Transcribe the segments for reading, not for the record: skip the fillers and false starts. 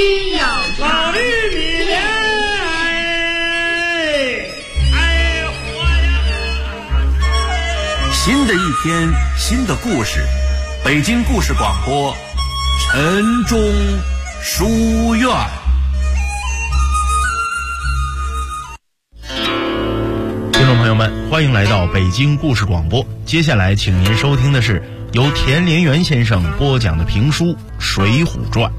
需要老绿你连活呀！ 新的一天，新的故事，北京故事广播，晨钟书院。 听众朋友们，欢迎来到北京故事广播。接下来请您收听的是由田连元先生播讲的评书《水浒传》。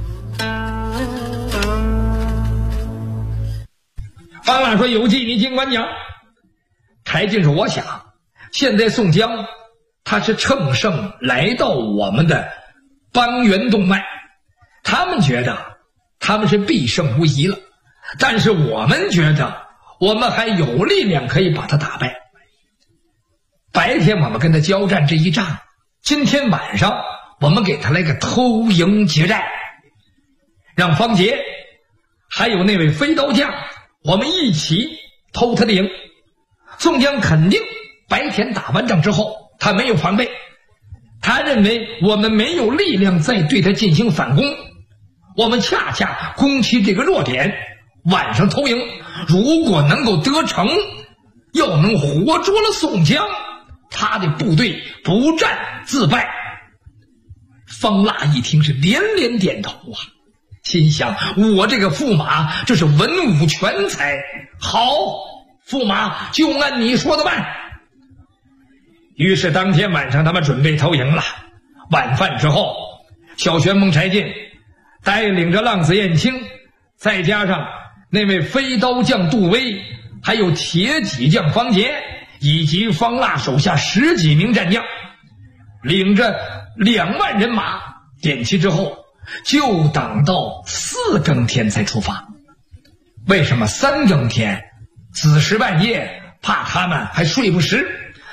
方腊说：“有计你尽管讲。”柴进说：“我想，现在宋江他是乘胜来到我们的邦原动脉，他们觉得他们是必胜无疑了，但是我们觉得我们还有力量可以把他打败。白天我们跟他交战这一仗，今天晚上我们给他来个偷营劫寨，让方杰还有那位飞刀将我们一起偷他的营。宋江肯定白天打完仗之后他没有防备，他认为我们没有力量再对他进行反攻，我们恰恰攻其这个弱点，晚上偷营，如果能够得逞，要能活捉了宋江，他的部队不战自败。”方腊一听是连连点头啊，心想我这个驸马这是文武全才，好，驸马就按你说的办。于是当天晚上他们准备偷营了。晚饭之后，小旋风柴进带领着浪子燕青，再加上那位飞刀将杜威，还有铁戟将方杰，以及方腊手下10几名战将，领着2万人马点齐之后，就等到4更天才出发。为什么3更天？子时半夜，怕他们还睡不实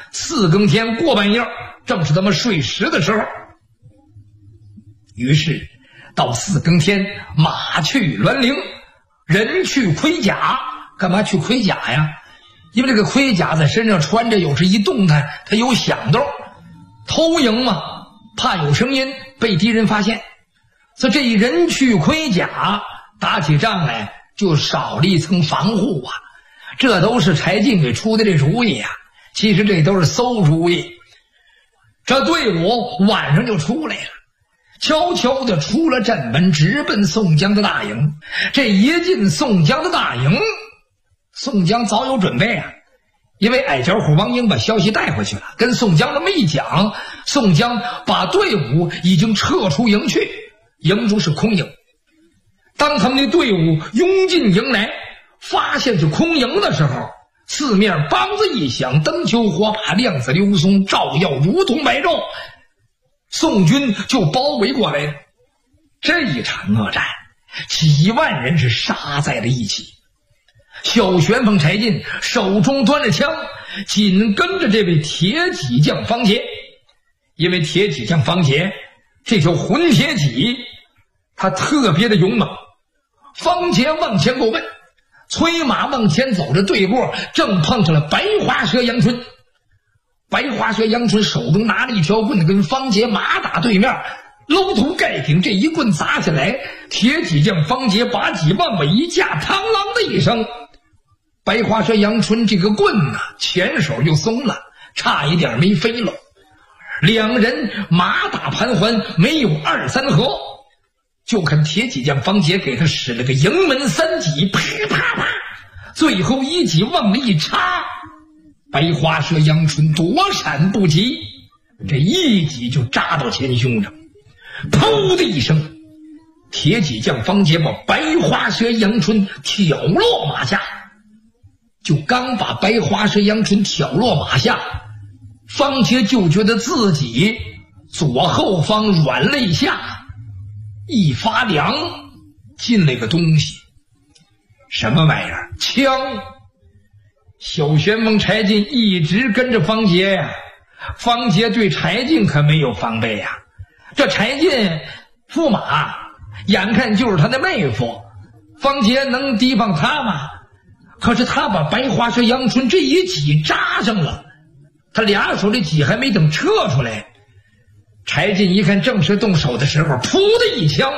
；4更天过半夜，正是他们睡实的时候。于是到4更天，马去栾铃，人去盔甲。干嘛去盔甲呀？因为这个盔甲在身上穿着，有时一动弹它有响动，偷营嘛，怕有声音被敌人发现，所以这一人去盔甲，打起仗来就少了一层防护啊。这都是柴进给出的这主意啊，其实这都是馊主意。这队伍晚上就出来了，悄悄地出了阵门，直奔宋江的大营。这一进宋江的大营，宋江早有准备啊，因为矮脚虎王英把消息带回去了，跟宋江这么一讲，宋江把队伍已经撤出营去，营中是空营。当他们的队伍拥进营来，发现是空营的时候，四面梆子一响，灯球火把，亮子溜松，照耀如同白昼，宋军就包围过来了。这一场恶战，几万人是杀在了一起。小旋风柴进手中端着枪，紧跟着这位铁戟将方杰。因为铁戟将方杰这条混铁戟他特别的勇猛。方杰往前过问，催马往前走着，对过正碰上了白花蛇杨春。白花蛇杨春手中拿着一条棍子，跟方杰马打对面，搂头盖顶，这一棍砸下来，铁戟将方杰把戟往尾一架，螳螂的一声，白花蛇杨春这个棍前手就松了，差一点没飞了。两人马打盘桓，没有2、3合，就看铁戟将方杰给他使了个营门3戟，啪啪啪，最后一戟往里一插，白花蛇杨春躲闪不及，这一戟就扎到前胸上，噗的一声，铁戟将方杰把白花蛇杨春挑落马下。就刚把白花蛇杨春挑落马下，方杰就觉得自己左后方软肋下一发凉，进了个东西。什么玩意儿？枪。小旋风柴进一直跟着方杰呀，方杰对柴进可没有防备呀。这柴进驸马眼看就是他的妹夫，方杰能提防他吗？可是他把白花蛇杨春这一戟扎上了，他俩手的戟还没等撤出来，柴进一看正是动手的时候，噗的一枪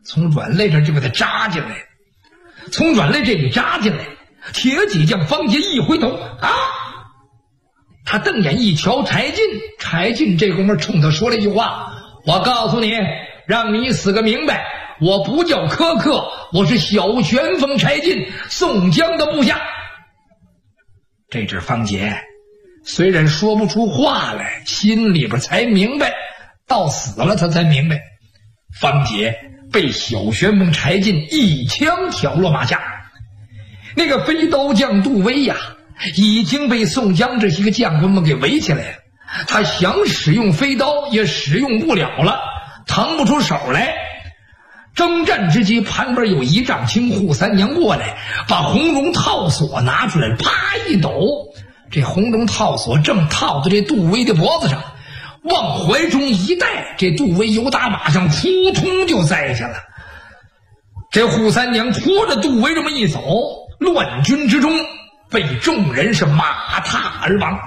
从软肋这就给他扎进来，从软肋这里扎进来。铁戟将方杰一回头啊，他瞪眼一瞧柴进，柴进这功夫冲他说了一句话：我告诉你，让你死个明白，我不叫苛刻，我是小旋风柴进，宋江的部下。这只方杰虽然说不出话来，心里边才明白，到死了他才明白，方杰被小旋风柴进一枪挑落马下。那个飞刀将杜威呀，已经被宋江这些个将官们给围起来了，他想使用飞刀也使用不了了，腾不出手来。征战之际，旁边有一丈青扈三娘过来，把红绒套索拿出来，啪一抖，这红绒套索正套在这杜威的脖子上，往怀中一带，这杜威由打马上扑通就栽下了。这扈三娘拖着杜威这么一走，乱军之中被众人是马踏而亡。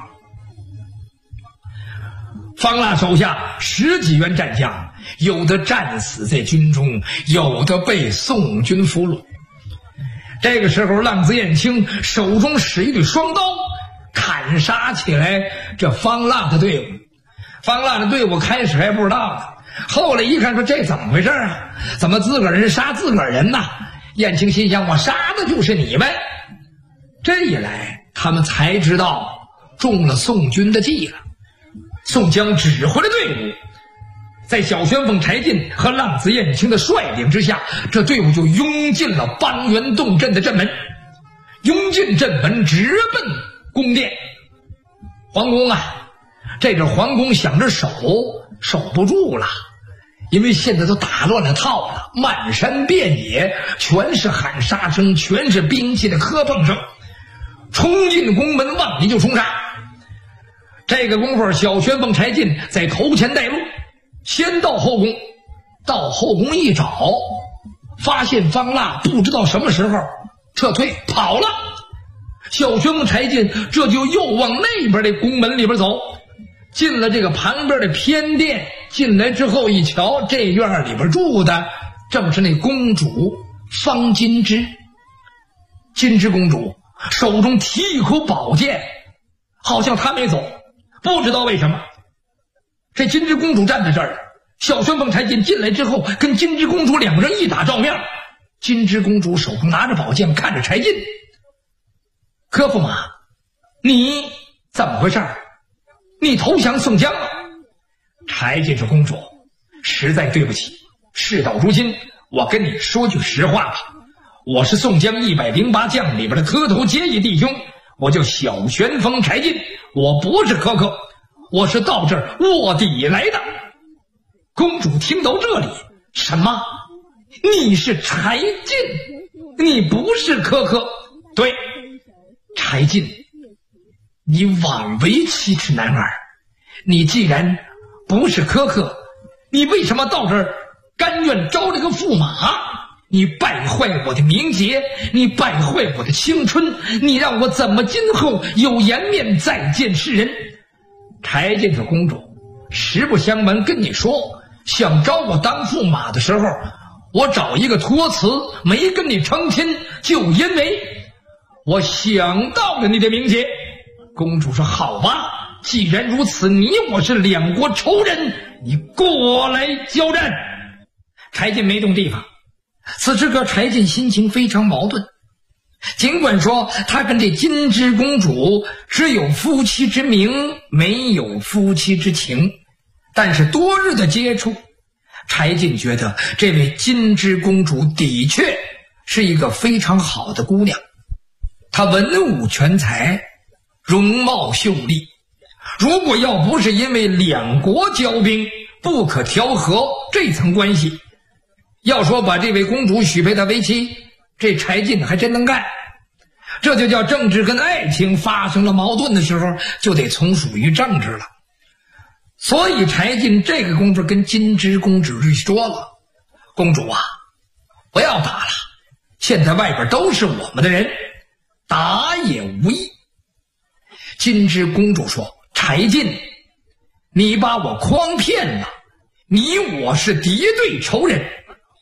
方腊手下10几员战将，有的战死在军中，有的被宋军俘虏。这个时候浪子燕青手中使一对双刀，砍杀起来这方腊的队伍。方腊的队伍开始还不知道呢，后来一看说这怎么回事啊？怎么自个儿人杀自个儿人呢？燕青心想，我杀的就是你们。这一来他们才知道中了宋军的计了。宋江指挥了队伍，在小旋风柴进和浪子燕青的率领之下，这队伍就拥进了邦元洞镇的镇门，拥进镇门直奔宫殿。皇宫啊，这个皇宫想着守不住了，因为现在都打乱了套了，漫山遍野全是喊杀声，全是兵器的磕碰声，冲进宫门往里就冲杀。这个功夫，小旋风柴进在头前带路，先到后宫，到后宫一找，发现方腊不知道什么时候撤退跑了。小旋风柴进这就又往那边的宫门里边走，进了这个旁边的偏殿，进来之后一瞧，这院里边住的正是那公主方金枝。金枝公主手中提一口宝剑，好像她没走，不知道为什么。这金枝公主站在这儿，小旋风柴进进来之后，跟金枝公主两个人一打照面。金枝公主手中拿着宝剑，看着柴进：柯驸马，你怎么回事？你投降宋江了？柴进说：公主，实在对不起，事到如今，我跟你说句实话吧，我是宋江108将里边的磕头结义弟兄，我叫小旋风柴进，我不是苛刻，我是到这儿卧底来的。公主听到这里，什么？你是柴进，你不是苛刻？对，柴进，你枉为7尺男儿，你既然不是苛刻，你为什么到这儿甘愿招了个驸马？你败坏我的名节，你败坏我的青春，你让我怎么今后有颜面再见世人？柴进说：公主，实不相瞒跟你说，想招我当驸马的时候，我找一个托辞没跟你成亲，就因为我想到了你的名节。公主说：好吧，既然如此，你我是两国仇人，你过来交战。柴进没动地方。此时个柴进心情非常矛盾，尽管说他跟这金枝公主只有夫妻之名，没有夫妻之情，但是多日的接触，柴进觉得这位金枝公主的确是一个非常好的姑娘，她文武全才，容貌秀丽，如果要不是因为两国交兵不可调和这层关系，要说把这位公主许配她为妻，这柴进还真能干。这就叫政治跟爱情发生了矛盾的时候，就得从属于政治了。所以柴进这个功夫跟金枝公主就说了：公主啊，不要打了，现在外边都是我们的人，打也无益。金枝公主说：柴进，你把我诓骗了，你我是敌对仇人，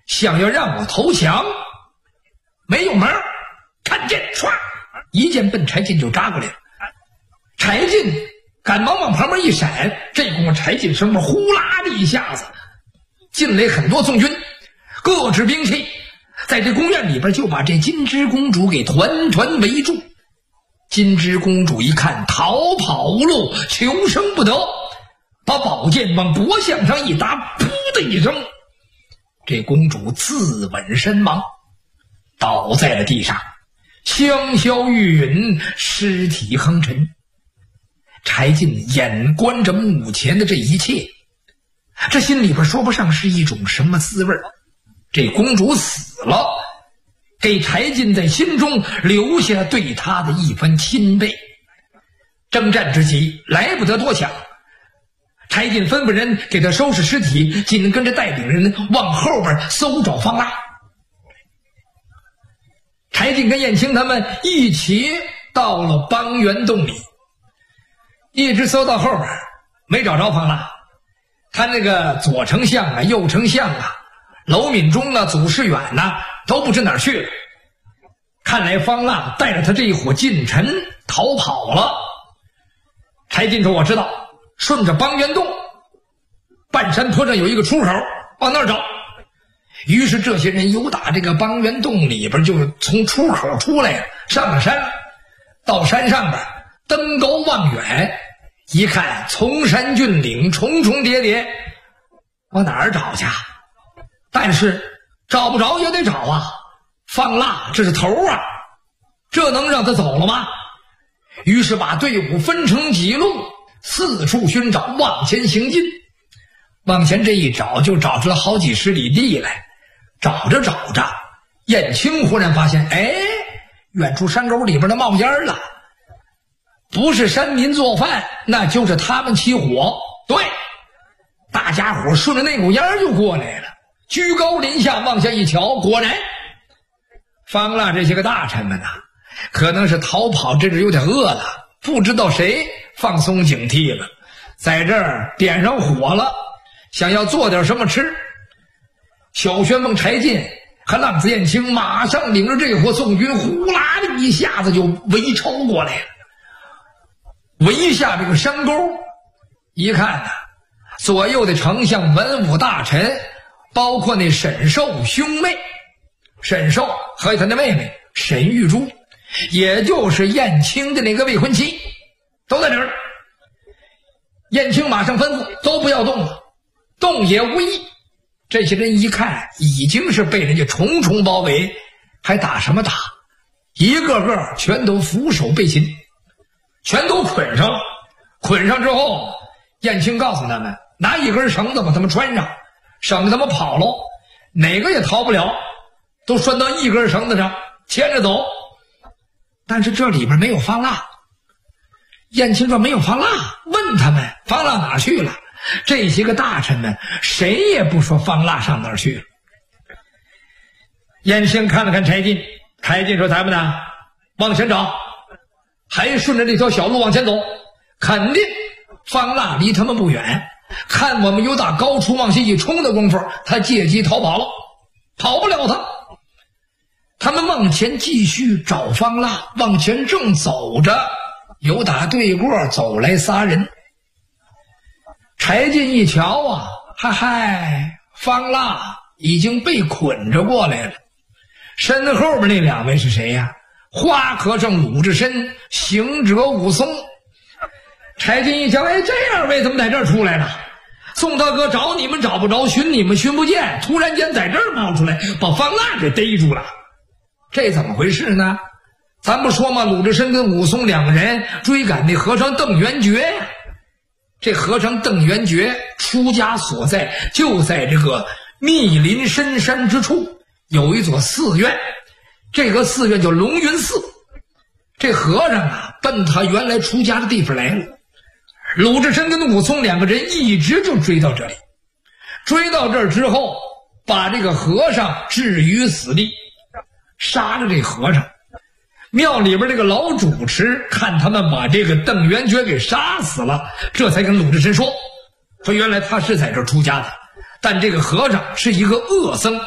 想要让我投降，没有门，看剑，唰，一剑奔柴进就扎过来了。柴进赶忙往旁边一闪，这功夫柴进身边呼啦的一下子进来很多宋军，各执兵器，在这宫院里边就把这金枝公主给团团围住。金枝公主一看逃跑无路，求生不得，把宝剑往脖项上一搭，噗的一声，这公主自刎身亡，倒在了地上，香消玉殒，尸体横陈。柴进眼观着目前的这一切，这心里边说不上是一种什么滋味。这公主死了，给柴进在心中留下对他的一番钦佩。征战之际来不得多想，柴进吩咐人给他收拾尸体，紧跟着带领人往后边搜找方腊。柴进跟燕青他们一起到了邦元洞里，一直搜到后边没找着方腊。他那个左丞相啊、右丞相啊、娄敏忠啊、祖士远啊都不知哪儿去了。看来方腊带着他这一伙近臣逃跑了。柴进说我知道，顺着邦元洞半山坡上有一个出口，往那儿找。于是这些人由打这个邦元洞里边就从出口出来了，上了山，到山上边登高望远，一看崇山峻岭重重叠叠，往哪儿找去？但是找不着也得找啊，方腊这是头啊，这能让他走了吗？于是把队伍分成几路，四处寻找，往前行进。往前这一找就找出了好几十里地来。找着找着，燕青忽然发现，哎，远处山沟里边的冒烟了，不是山民做饭，那就是他们起火。对，大家伙顺着那股烟就过来了，居高临下往下一瞧，果然方腊这些个大臣们啊，可能是逃跑这阵有点饿了，不知道谁放松警惕了，在这儿点上火了，想要做点什么吃。小旋风柴进和浪子燕青马上领着这伙宋军呼啦的一下子就围抄过来了。围下这个山沟，一看啊，左右的丞相、文武大臣，包括那沈寿兄妹，沈寿和他的妹妹沈玉珠，也就是燕青的那个未婚妻，都在这儿。燕青马上吩咐都不要动了，动也无益。这些人一看已经是被人家重重包围，还打什么打？一个个全都俯首被擒，全都捆上了。捆上之后，燕青告诉他们，拿一根绳子把他们穿上，省得他们跑喽，哪个也逃不了，都拴到一根绳子上牵着走。但是这里边没有方腊。燕青说没有方腊，问他们方腊哪去了？这些个大臣们谁也不说方腊上哪儿去了。燕青看了看柴进，柴进说咱们呢往前找，还顺着这条小路往前走，肯定方腊离他们不远，看我们由打高处往下一冲的功夫，他借机逃跑了，跑不了他。他们往前继续找方腊，往前正走着，由打对过走来仨人。柴进一瞧啊，嗨嗨，方腊已经被捆着过来了。身后边那两位是谁呀？花和尚鲁智深，行者武松。柴进一瞧，哎，这二位怎么在这儿出来了？宋大哥找你们找不着，寻你们寻不见，突然间在这儿冒出来，把方腊给逮住了。这怎么回事呢？咱不说吗？鲁智深跟武松两个人追赶那和尚邓元觉呀。这和尚邓元觉出家所在就在这个密林深山之处，有一座寺院，这个寺院叫龙云寺。这和尚啊奔他原来出家的地方来了。鲁智深跟武松两个人一直就追到这里，追到这儿之后把这个和尚置于死地，杀了这和尚。庙里边这个老主持看他们把这个邓元觉给杀死了，这才跟鲁智深说原来他是在这儿出家的，但这个和尚是一个恶僧，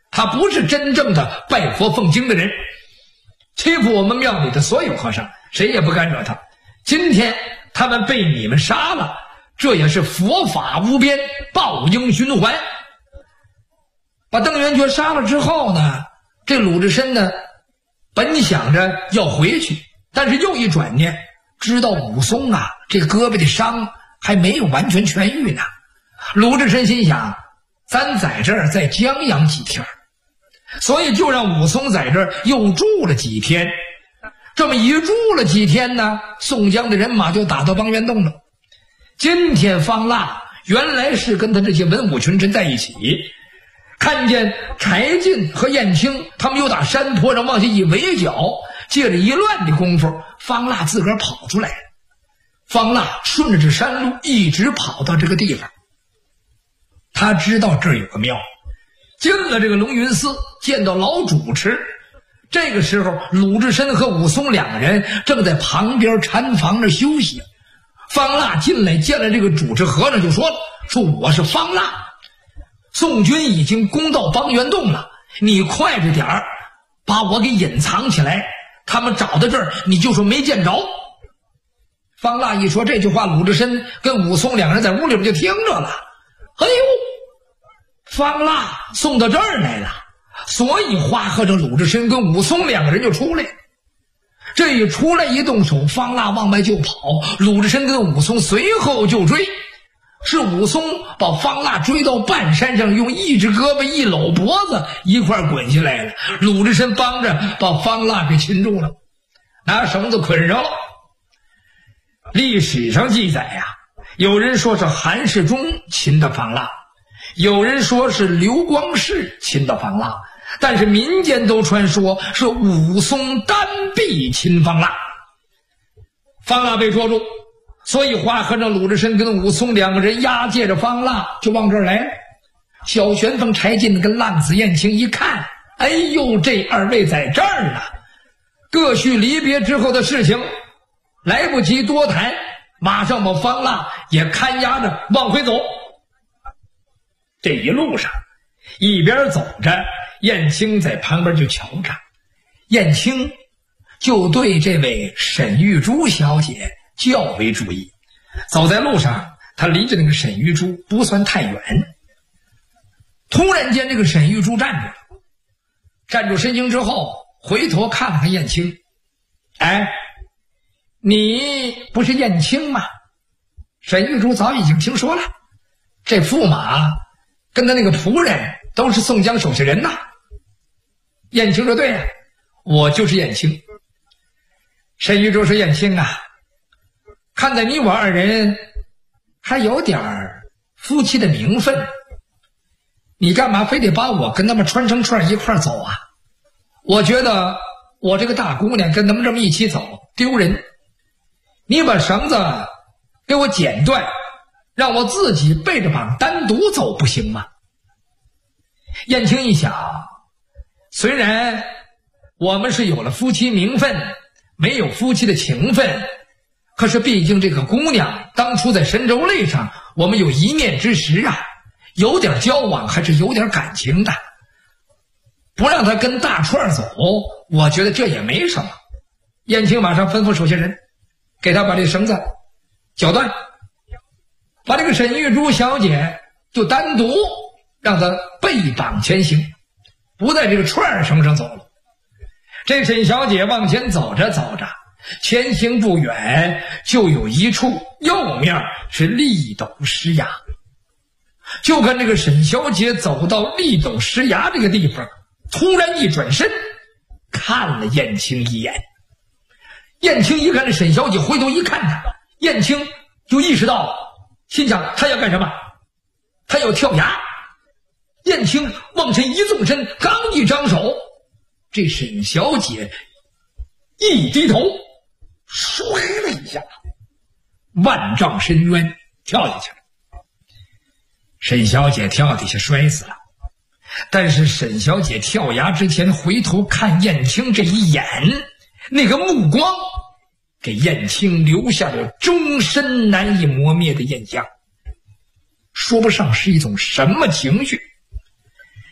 他不是真正的拜佛奉经的人，欺负我们庙里的所有和尚，谁也不敢惹他。今天他们被你们杀了，这也是佛法无边，报应循环。把邓元觉杀了之后呢，这鲁智深呢本想着要回去，但是又一转念，知道武松啊这胳膊的伤还没有完全痊愈呢。鲁智深心想，咱在这儿再将养几天，所以就让武松在这儿又住了几天。这么一住了几天呢，宋江的人马就打到邦元洞了。今天方腊原来是跟他这些文武群臣在一起，看见柴进和燕青他们又打山坡上往下一围剿，借着一乱的功夫，方腊自个儿跑出来了。方腊顺着这山路一直跑到这个地方，他知道这儿有个庙，进了这个龙云寺，见到老主持。这个时候鲁智深和武松两个人正在旁边禅房着休息。方腊进来见了这个主持和尚，就说了，说我是方腊，宋军已经攻到邦元洞了，你快着点儿把我给隐藏起来，他们找到这儿你就说没见着。方腊一说这句话，鲁智深跟武松两个人在屋里边就听着了。哎呦，方腊送到这儿来了，所以花和尚鲁智深跟武松两个人就出来。这一出来一动手，方腊往外就跑，鲁智深跟武松随后就追。是武松把方腊追到半山上，用一只胳膊一搂脖子一块滚下来了。鲁智深帮着把方腊给擒住了，拿绳子捆上了。历史上记载呀，有人说是韩世忠擒的方腊，有人说是刘光世擒的方腊，但是民间都传说是武松单臂擒方腊。方腊被捉住，所以花和尚鲁智深跟武松两个人押解着方腊就往这儿来了。小旋风柴进跟浪子燕青一看，哎呦，这二位在这儿呢，各叙离别之后的事情，来不及多谈，马上把方腊也看押着往回走。这一路上一边走着，燕青在旁边就瞧着，燕青就对这位沈玉珠小姐较为注意。走在路上，他离着那个沈玉珠不算太远。突然间这个沈玉珠站住了，站住身形之后回头看了看燕青，哎，你不是燕青吗？沈玉珠早已经听说了，这驸马跟他那个仆人都是宋江手下人呐。燕青说，对呀，我就是燕青。沈玉珠说，燕青啊，看在你我二人还有点夫妻的名分，你干嘛非得把我跟他们穿成串一块走啊？我觉得我这个大姑娘跟他们这么一起走丢人，你把绳子给我剪断，让我自己背着绑单独走不行吗？燕青一想，虽然我们是有了夫妻名分，没有夫妻的情分，可是毕竟这个姑娘当初在神州擂上我们有一面之识啊，有点交往还是有点感情的，不让她跟大串走，我觉得这也没什么。燕青马上吩咐手下人给她把这绳子绞断，把这个沈玉珠小姐就单独让她背绑前行，不在这个串绳上走了。这沈小姐往前走着走着，前行不远就有一处右面是立斗石崖。就看这个沈小姐走到立斗石崖这个地方，突然一转身看了燕青一眼。燕青一看这沈小姐回头一看她，燕青就意识到了，心想她要干什么？她要跳崖。燕青往前一纵身，刚一张手，这沈小姐一低头摔了一下，万丈深渊跳下去了。沈小姐跳底下摔死了，但是沈小姐跳崖之前回头看燕青这一眼，那个目光给燕青留下了终身难以磨灭的印象，说不上是一种什么情绪。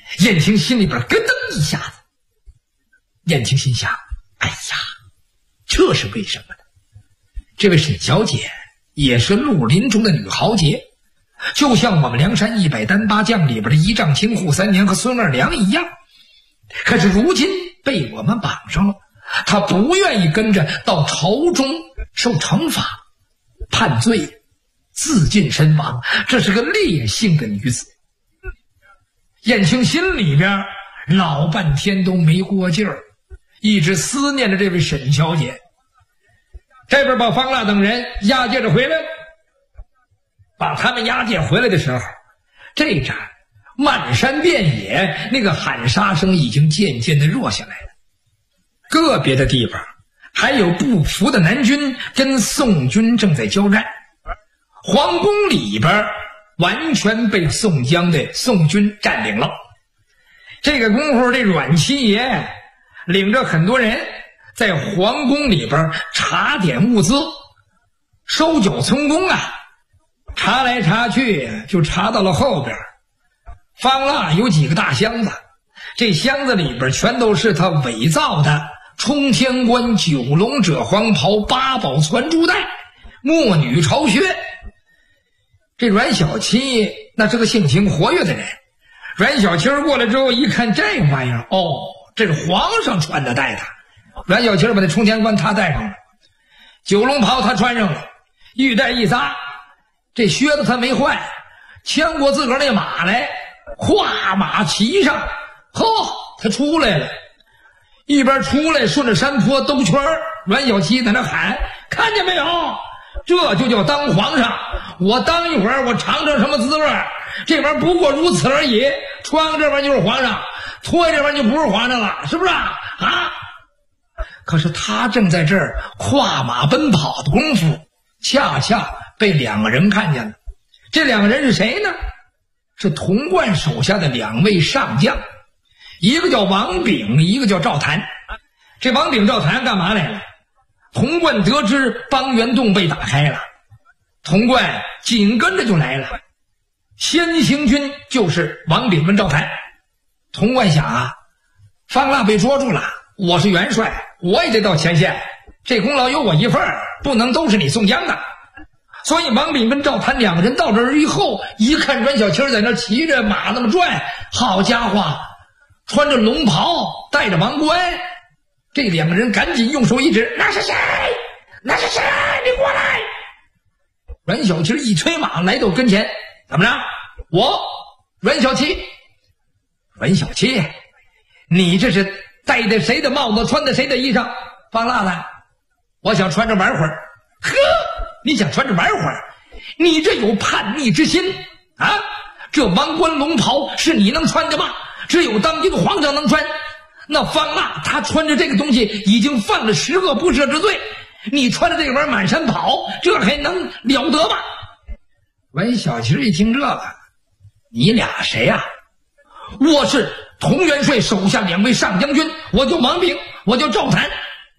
燕青心里边咯噔一下子。燕青心想，哎呀，这是为什么呢？这位沈小姐也是绿林中的女豪杰，就像我们梁山100单8将里边的一丈青、扈三娘和孙二娘一样。可是如今被我们绑上了，她不愿意跟着到朝中受惩罚，判罪自尽身亡，这是个烈性的女子。燕青心里边老半天都没过劲儿，一直思念着这位沈小姐。这边把方腊等人押解着回来了，把他们押解回来的时候，这阵漫山遍野那个喊杀声已经渐渐的弱下来了。个别的地方还有不服的南军跟宋军正在交战，皇宫里边完全被宋江的宋军占领了。这个功夫，这阮七爷领着很多人在皇宫里边查点物资，收缴存功啊。查来查去就查到了后边，方腊有几个大箱子，这箱子里边全都是他伪造的冲天冠、九龙者黄袍、八宝攒珠带、墨女朝靴。这阮小七那是个性情活跃的人，阮小七过来之后一看这玩意儿，哦，这是皇上穿的带的。阮小七把这冲天冠他戴上了，九龙袍他穿上了，玉带一扎，这靴子他没换，牵过自个儿那马来，跨马骑上，呵，他出来了。一边出来顺着山坡兜圈，阮小七在那喊，看见没有，这就叫当皇上，我当一会儿我尝尝什么滋味，这玩意儿不过如此而已，穿这玩意儿就是皇上，脱这玩意儿就不是皇上了，是不是啊？可是他正在这儿跨马奔跑的功夫，恰恰被两个人看见了。这两个人是谁呢？是童贯手下的2位上将，一个叫王炳，一个叫赵谭。这王炳、赵谭干嘛来了？童贯得知邦元洞被打开了，童贯紧跟着就来了。先行军就是王炳跟赵谭。童贯想啊，方腊被捉住了，我是元帅，我也得到前线，这功劳有我一份，不能都是你宋江的。所以王炳跟赵谭两个人到这儿以后，一看阮小七在那骑着马那么转，好家伙，穿着龙袍，戴着王冠，这两个人赶紧用手一指，那是谁？那是谁？你过来！阮小七一催马来到跟前，怎么着？我阮小七。阮小七，你这是戴的谁的帽子，穿的谁的衣裳？方腊的，我想穿着玩会儿。呵，你想穿着玩会儿？你这有叛逆之心啊！这王冠龙袍是你能穿的吗？只有当今皇上能穿。那方腊他穿着这个东西已经犯了10恶不赦之罪，你穿着这个玩意儿满山跑，这还能了得吗？阮小七一听这个，你俩谁呀？我是童元帅手下2位上将军，我叫王炳，我叫赵谭。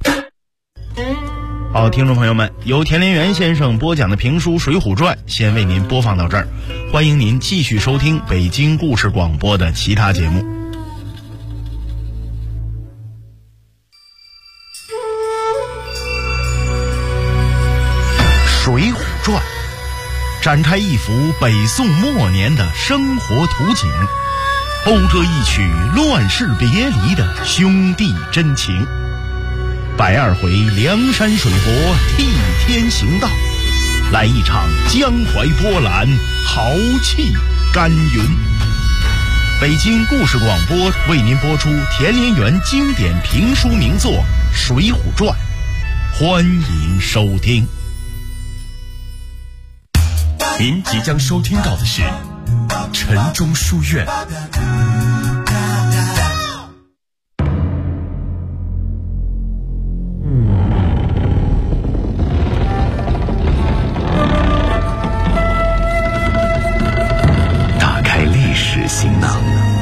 好，听众朋友们，由田连元先生播讲的评书《水浒传》先为您播放到这儿，欢迎您继续收听北京故事广播的其他节目。《水浒传》展开一幅北宋末年的生活图景，讴歌一曲乱世别离的兄弟真情。120回梁山水泊替天行道，来一场江淮波澜，豪气干云。北京故事广播为您播出田连元经典评书名作《水浒传》，欢迎收听。 您即将收听到的是城中书院。打开历史行囊，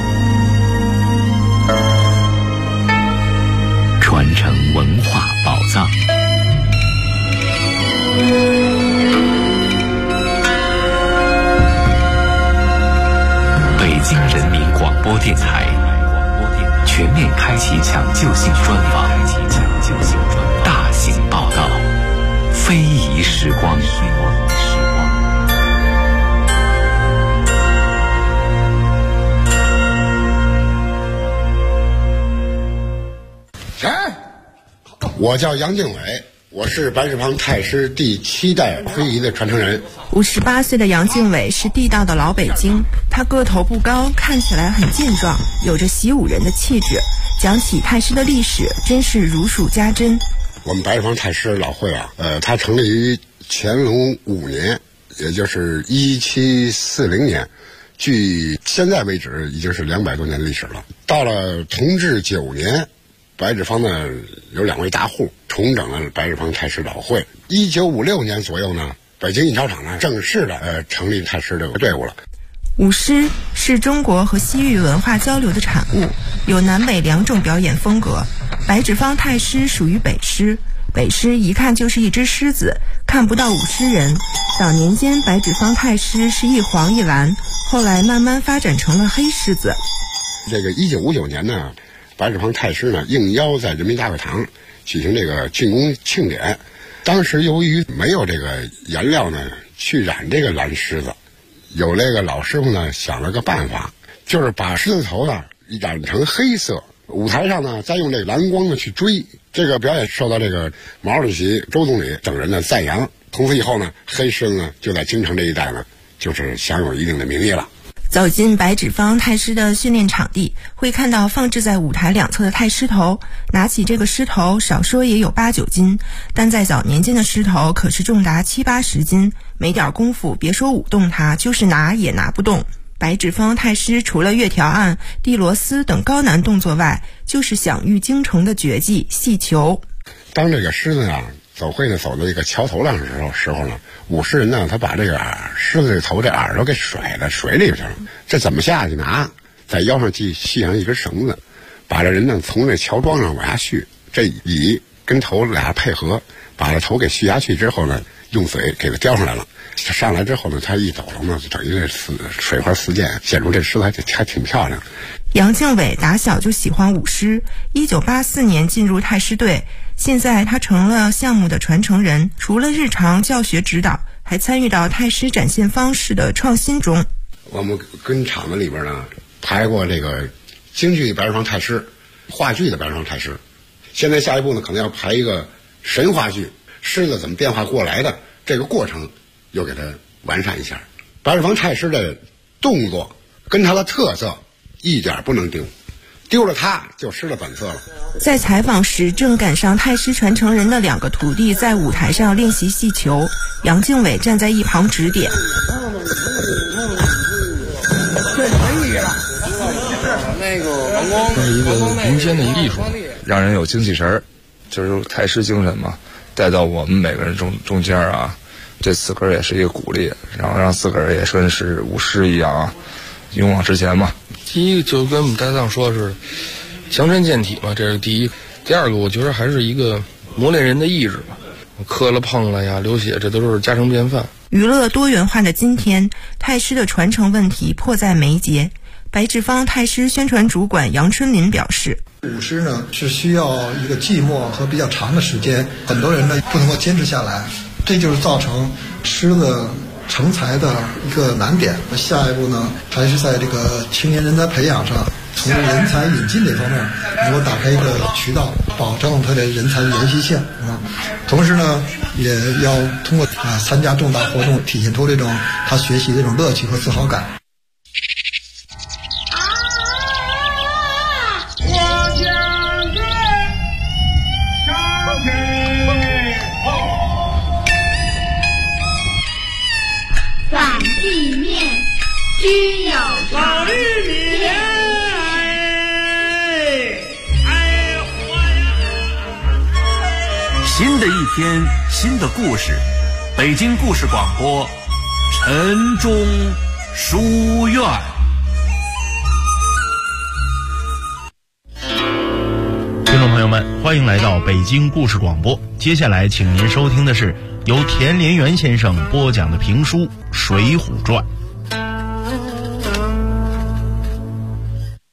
传承文化宝藏。北京人民广播播电台全面开启抢救性专访，大型报道，非遗时光。 我叫杨敬伟，我是白纸坊太师第7代非遗的传承人。 58岁的杨敬伟是地道的老北京，他个头不高，看起来很健壮，有着习武人的气质。讲起太师的历史，真是如数家珍。 我们白纸坊太师老会啊，它成立于乾隆5年，也就是1740年，距现在为止已经是200多年的历史了。到了同治9年。白纸坊呢有2位大户重整了白纸坊太师老会。1956年左右呢，北京印钞厂呢正式的成立太师这个队伍了。 舞狮是中国和西域文化交流的产物，有南北2种表演风格。白纸坊太师属于北狮，北狮一看就是一只狮子，看不到舞狮人。早年间白纸坊太师是一黄一蓝，后来慢慢发展成了黑狮子。 这个1959年呢，白纸坊太师呢应邀在人民大会堂举行这个竣工庆典。当时由于没有这个颜料呢去染这个蓝狮子，有那个老师傅呢想了个办法，就是把狮子头呢染成黑色，舞台上呢再用这个蓝光呢去追。这个表演受到这个毛主席、周总理等人的赞扬。从此以后呢，黑狮子呢就在京城这一带呢就是享有一定的名义了。 走进白纸坊太师的训练场地，会看到放置在舞台2侧的太师头。拿起这个狮头，少说也有8、9斤，但在早年间的狮头可是重达70、80斤，没点功夫，别说舞动它，就是拿也拿不动。白纸坊太师除了月条案、地螺丝等高难动作外，就是享誉京城的绝技戏球。 当这个狮子啊走会呢走到一个桥头上的时候呢，舞狮人呢他把这个狮子这头这耳朵给甩到水里去了。这怎么下去呢？在腰上系上一根绳子，把这人呢从这桥桩上往下续，这尾跟头俩配合，把这头给续下去之后呢，用嘴给它叼上来了。上来之后呢，他一抖了呢，就等于这水花四溅，显出这狮子还挺漂亮。 杨敬伟打小就喜欢舞狮，1984年进入太师队，现在他成了项目的传承人，除了日常教学指导，还参与到太师展现方式的创新中。 我们跟厂子里边呢排过这个京剧白纸坊太师、话剧的白纸坊太师，现在下一步呢可能要排一个神话剧，狮子怎么变化过来的这个过程又给它完善一下。白纸坊太师的动作跟他的特色一点不能丢了它就失了本色了。 在采访时，正赶上太师传承人的2个徒弟在舞台上练习戏球，杨敬伟站在一旁指点。 这可以了。那个王光是一个民间的艺术，让人有精气神儿，就是太师精神嘛，带到我们每个人中间啊。这自个儿也是一个鼓励，然后让自个儿也跟是舞狮一样啊，勇往直前嘛。第一个就跟我们搭档说的是强身健体嘛，这是第一。第二个我觉得还是一个磨练人的意志吧，磕了碰了呀，流血，这都是家常便饭。 娱乐多元化的今天，太师的传承问题迫在眉睫。白纸坊太师宣传主管杨春林表示， 舞狮呢是需要一个寂寞和比较长的时间，很多人呢不能够坚持下来，这就是造成狮子成才的一个难点。下一步呢，还是在这个青年人才培养上，从人才引进这方面能够打开一个渠道，保证他的人才的延续性啊。同时呢，也要通过参加重大活动，体现出这种他学习这种乐趣和自豪感。 反地面均有法律米莲， 新的一天，新的故事，北京故事广播，陈忠书院。 听众朋友们，欢迎来到北京故事广播。接下来，请您收听的是由田连元先生播讲的评书《水浒传》。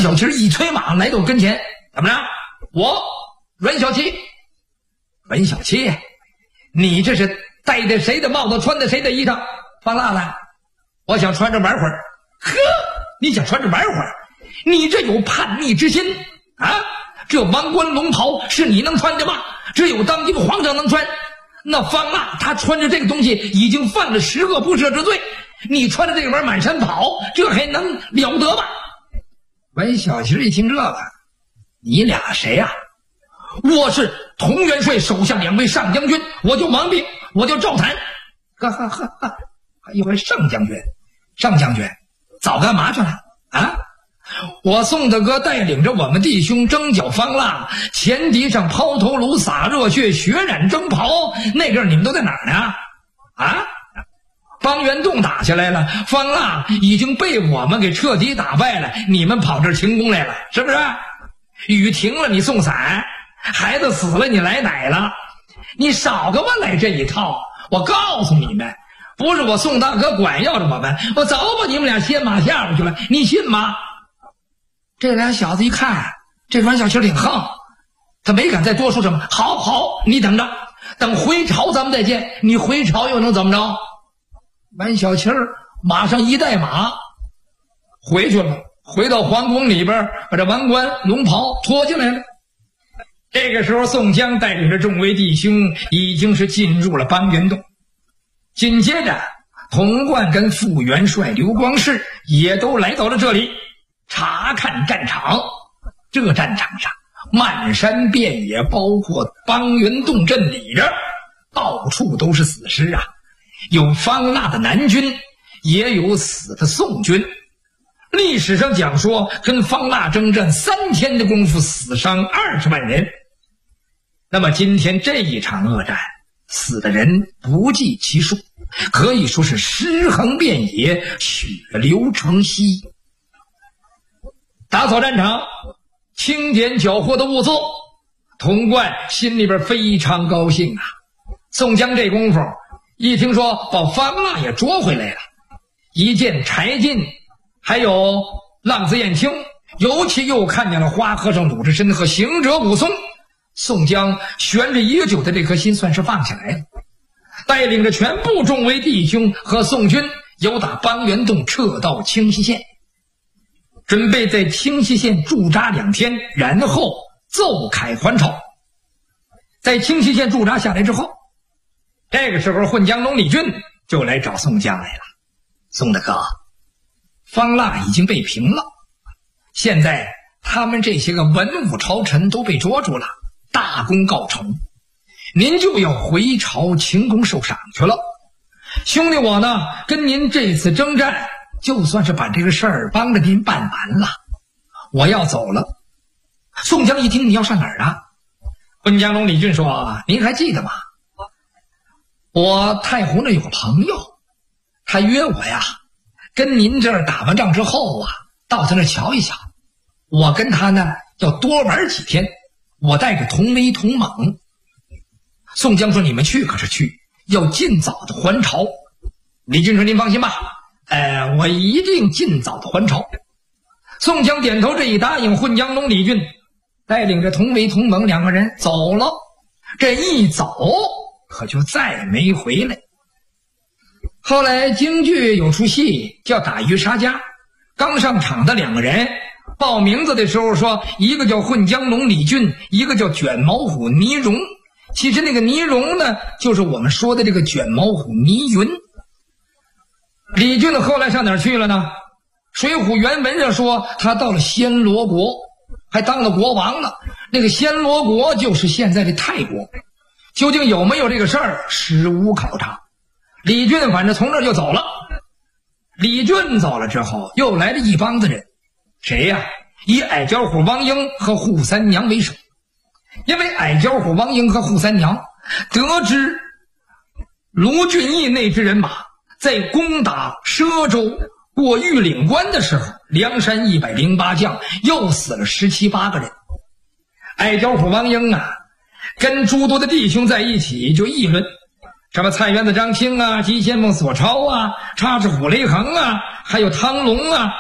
小七一催马来到跟前，怎么着？我阮小七，阮小七，你这是戴的谁的帽子，穿的谁的衣裳？方腊了，我想穿着玩会儿。呵，你想穿着玩会儿？你这有叛逆之心啊！这王冠龙袍是你能穿的吗？只有当今皇上能穿。那方腊他穿着这个东西已经犯了10恶不赦之罪，你穿着这个玩意满山跑，这还能了得吗？阮小七一听这个，你俩谁呀？我是同元帅手下2位上将军，我叫王炳，我叫赵坦。一会上将军早干嘛去了啊？我宋大哥带领着我们弟兄征剿方腊，前敌上抛头颅洒热血，血染征袍，那阵你们都在哪儿呢？啊，方圆洞打下来了，方腊已经被我们给彻底打败了，你们跑这儿停工来了，是不是？雨停了你送伞，孩子死了你来奶了，你少给我来这一套！我告诉你们，不是我宋大哥管要着我们，我早把你们俩先马下去了，你信吗？这俩小子一看这阮小七挺横，他没敢再多说什么。好，你等着，等回朝咱们再见。你回朝又能怎么着？阮小七马上一带马回去了，回到皇宫里边，把这王冠龙袍脱进来了。这个时候宋江带领着众位弟兄已经是进入了邦元洞，紧接着童贯跟副元帅刘光世也都来到了这里查看战场。这战场上漫山遍野，包括邦元洞镇里边到处都是死尸啊，有方腊的南军，也有死的宋军。历史上讲说跟方腊征战3天的功夫死伤20万人。那么今天这一场恶战死的人不计其数，可以说是尸横遍野，血流成溪。打扫战场，清点缴获的物资，童贯心里边非常高兴啊。宋江这功夫一听说把方腊也捉回来了，一见柴进还有浪子燕青，尤其又看见了花和尚鲁智深和行者武松，宋江悬着已久的这颗心算是放下来了，带领着全部众位弟兄和宋军由打邦元洞撤到清溪县，准备在清溪县驻扎2天，然后奏凯还朝。在清溪县驻扎下来之后，这个时候混江龙李俊就来找宋江来了。宋大哥，方腊已经被平了，现在他们这些个文武朝臣都被捉住了，大功告成，您就要回朝秦宫受赏去了。兄弟我呢跟您这次征战就算是把这个事儿帮着您办完了，我要走了。宋江一听，你要上哪儿啊？混江龙李俊说，您还记得吗？我太湖那有个朋友，他约我呀，跟您这儿打完仗之后啊，到他那儿瞧一瞧。我跟他呢要多玩几天，我带着同威同猛。宋江说，你们去可是去，要尽早的还朝。李俊说，您放心吧，我一定尽早的还朝。宋江点头这一答应，混江龙李俊带领着同威同猛2个人走了。这一走可就再没回来。后来京剧有出戏叫打渔杀家，刚上场的2个人报名字的时候说，一个叫混江龙李俊，一个叫卷毛虎倪荣。其实那个倪荣呢，就是我们说的这个卷毛虎倪云。李俊后来上哪儿去了呢？水浒原文上说他到了暹罗国，还当了国王了。那个暹罗国就是现在的泰国，究竟有没有这个事儿，实无考察。李俊反正从这儿就走了。李俊走了之后，又来了一帮子人，谁呀？以矮脚虎王英和扈三娘为首。因为矮脚虎王英和扈三娘得知卢俊义那支人马在攻打佘州过玉岭关的时候，梁山108将又死了17、18个人。矮脚虎王英啊，跟诸多的弟兄在一起就议论，什么菜园子张青啊，急先锋索超啊，插翅虎雷横啊，还有汤龙啊，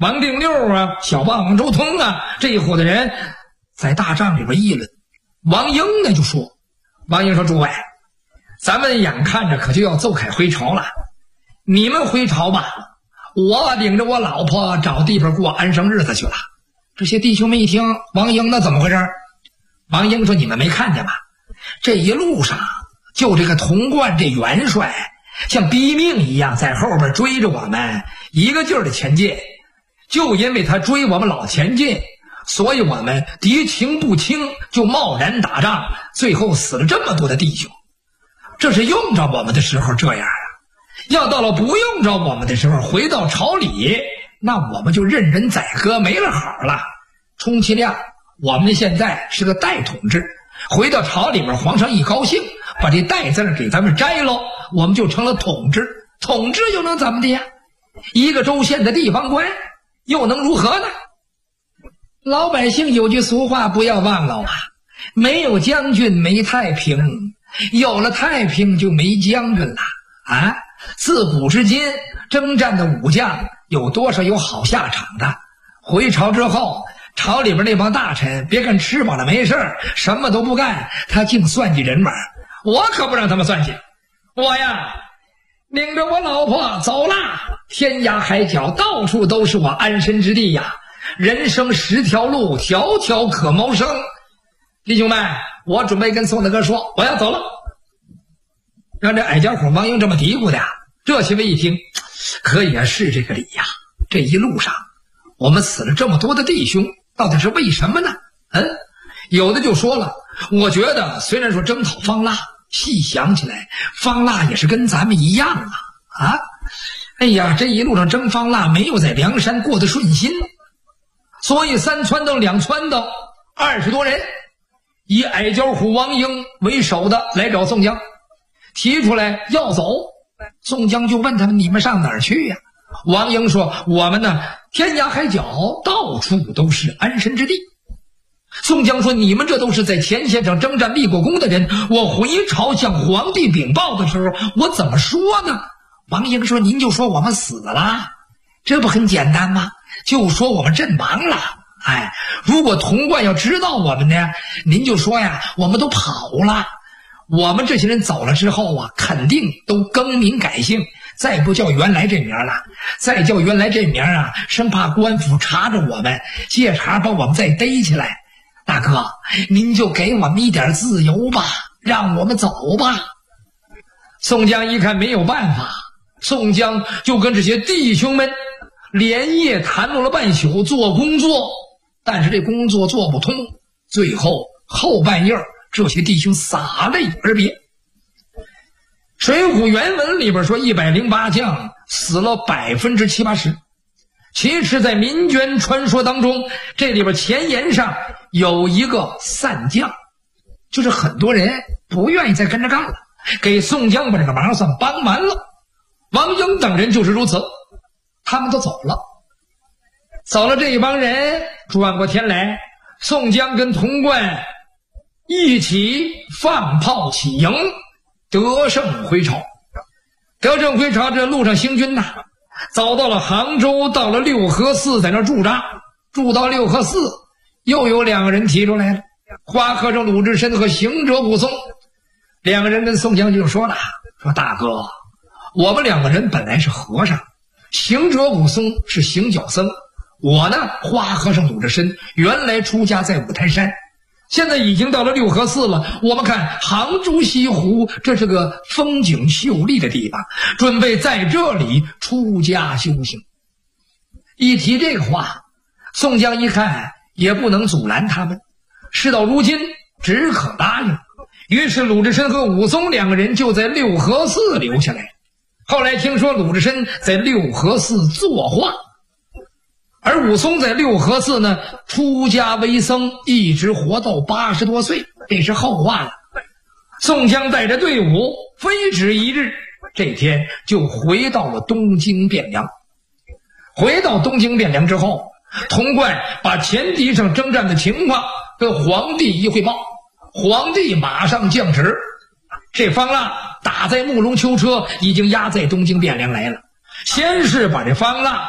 王定六啊，小霸王周通啊，这一伙的人在大帐里边议论。王英呢就说：“王英说，诸位，咱们眼看着可就要奏凯回朝了，你们回朝吧，我领着我老婆找地方过安生日子去了。”这些弟兄们一听，王英那怎么回事？王英说：“你们没看见吗？这一路上就这个童贯这元帅像逼命一样在后边追着我们，一个劲儿的前进。就因为他追我们老前进，所以我们敌情不清，就贸然打仗，最后死了这么多的弟兄。这是用着我们的时候这样啊，要到了不用着我们的时候，回到朝里，那我们就任人宰割，没了好了。充其量我们现在是个代统治，回到朝里面，皇上一高兴，把这代字给咱们摘喽，我们就成了统治。统治又能怎么的呀？一个州县的地方官又能如何呢？老百姓有句俗话不要忘了啊，没有将军没太平，有了太平就没将军了啊！自古至今，征战的武将有多少有好下场的？回朝之后，朝里边那帮大臣别看吃饱了没事什么都不干，他净算计人马。我可不让他们算计，我呀领着我老婆走了，天涯海角到处都是我安身之地呀，人生10条路，条条可谋生。弟兄们，我准备跟宋大哥说我要走了。让这矮脚虎王英这么嘀咕的，这些位一听，可也是这个理呀。这一路上我们死了这么多的弟兄，到底是为什么呢？有的就说了，我觉得虽然说征讨方腊，细想起来方腊也是跟咱们一样啊。哎呀，这一路上征方腊没有在梁山过得顺心，所以3撺斗2撺斗20多人，以矮脚虎王英为首的来找宋江，提出来要走。宋江就问他们，你们上哪儿去呀？王英说，我们呢天涯海角到处都是安身之地。宋江说，你们这都是在前线上征战立过功的人，我回朝向皇帝禀报的时候，我怎么说呢？王英说，您就说我们死了，这不很简单吗？就说我们阵亡了。如果童贯要知道我们呢，您就说呀，我们都跑了。我们这些人走了之后啊，肯定都更名改姓，再不叫原来这名了。再叫原来这名啊，生怕官府查着我们，借茬把我们再逮起来。大哥，您就给我们一点自由吧，让我们走吧。宋江一看没有办法，宋江就跟这些弟兄们连夜谈论了半宿，做工作，但是这工作做不通，最后后半夜这些弟兄洒泪而别。水浒原文里边说108将死了70%-80%，其实在民间传说当中，这里边前言上有一个散将，就是很多人不愿意再跟着干了，给宋江把这个忙算帮完了。王英等人就是如此，他们都走了。走了这一帮人，转过天来，宋江跟童贯一起放炮起营，得胜回朝。得胜回朝，这路上行军呐，走到了杭州，到了六合寺，在那驻扎。住到六合寺，又有2个人提出来了，花和尚鲁智深和行者武松。2个人跟宋江就说了，说大哥，我们2个人本来是和尚，行者武松是行脚僧，我呢花和尚鲁智深原来出家在五台山，现在已经到了六合寺了，我们看杭州西湖，这是个风景秀丽的地方，准备在这里出家修行。一提这个话，宋江一看也不能阻拦他们，事到如今只可答应。于是鲁智深和武松2个人就在六合寺留下来。后来听说鲁智深在六合寺作画，而武松在六合寺呢出家为僧，一直活到80多岁，这是后话了。宋江带着队伍飞止一日，这天就回到了东京汴梁。回到东京汴梁之后，童贯把前敌上征战的情况跟皇帝一汇报，皇帝马上降旨，这方腊打在慕容囚车已经压在东京汴梁来了。先是把这方腊